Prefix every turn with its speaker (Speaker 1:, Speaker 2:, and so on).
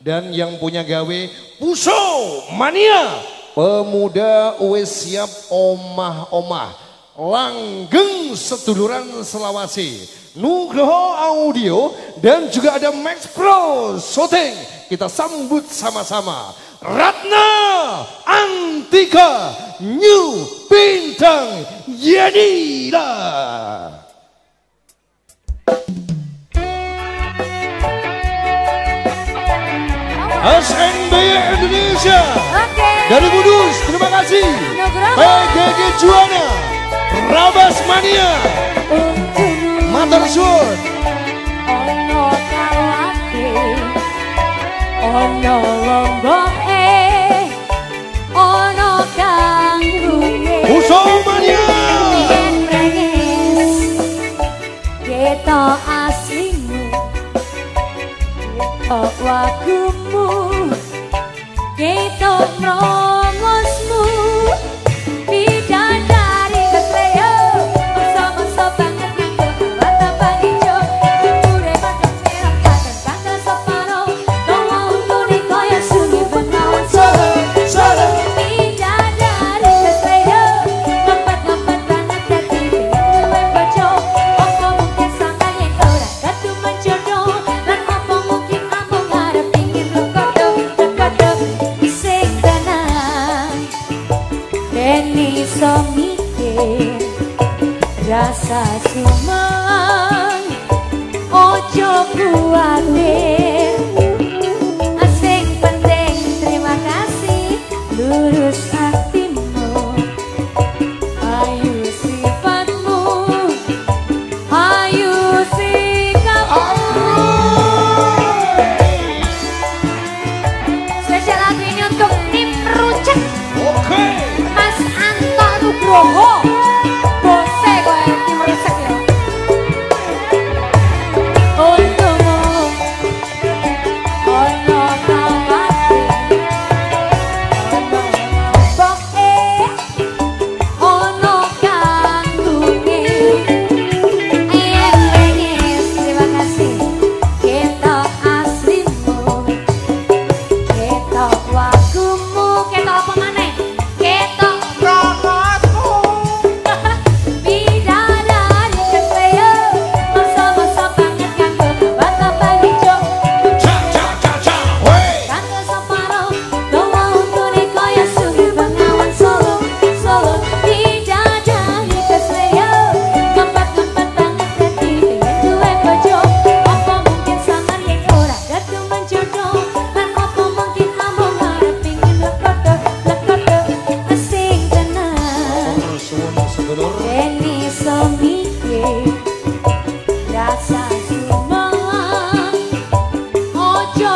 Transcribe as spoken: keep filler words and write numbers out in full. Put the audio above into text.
Speaker 1: Dan yang punya gawe Puso Mania. Pemuda wis siap omah-omah. Langgeng seduluran Selawasi. Nugroho Audio dan juga ada Max Pro Shooting. Kita sambut sama-sama Ratna Antika New Bintang Yanila. S N B Indonesia.
Speaker 2: Okay.
Speaker 1: Dari Kudus, terima kasih. P G G Juana, Rabas Mania, Matur suwun.
Speaker 2: Ono kalate, ono lomboke, ono kanggunge.
Speaker 1: Puso Mania.
Speaker 2: Kita aslimu, kita wakumu, kita promosmu. Bidadari kesleo, masa-masa banget nganggo mata panijo. Ure pakai merah kadang kata separo, doa untune kaya sunyi bengawan solo, solo. Bidadari kesleo, ngempet-ngempet banget dadi pengen duwe bojo. Apa mungkin sampai yang ora ketumen jodoh, lan apa mungkin aku ngarep pingin lekodo, lekodo sing tenang. Deni so mikir rasa sumeng, ojo kuatir. Asing penting terima kasih, lurus hatimu, ayu sifatmu, ayu sikapmu. Spesial lagu ini untuk tim Rucek.
Speaker 1: Oke.
Speaker 2: Mas Anto Nugroho, bose kowe tim Rucek ya. Untukmu, ono kawate, ono lomboke, ono kanggunge. Ayen nangis, terima kasih. Kita aslimu, kita wakumu, kita apa maneh? Kita promosmu. Bidadari kesleo, masa-masa banget nganggo mata panijo.
Speaker 1: Cha cha cha cha. Wey.
Speaker 2: Kanggo separo, doa untune kaya sunyi bengawan solo, solo. Bidadari kesleo, ngempet-ngempet banget dadi pengen duwe bojo. Apa mungkin samar yen ora ketumen jodoh, lan apa mungkin amung ngarep pingin lekodo, lekodo sing tenang.
Speaker 1: Matur suwun sedulur.
Speaker 2: Deni so mikir rasa sumeng, ojo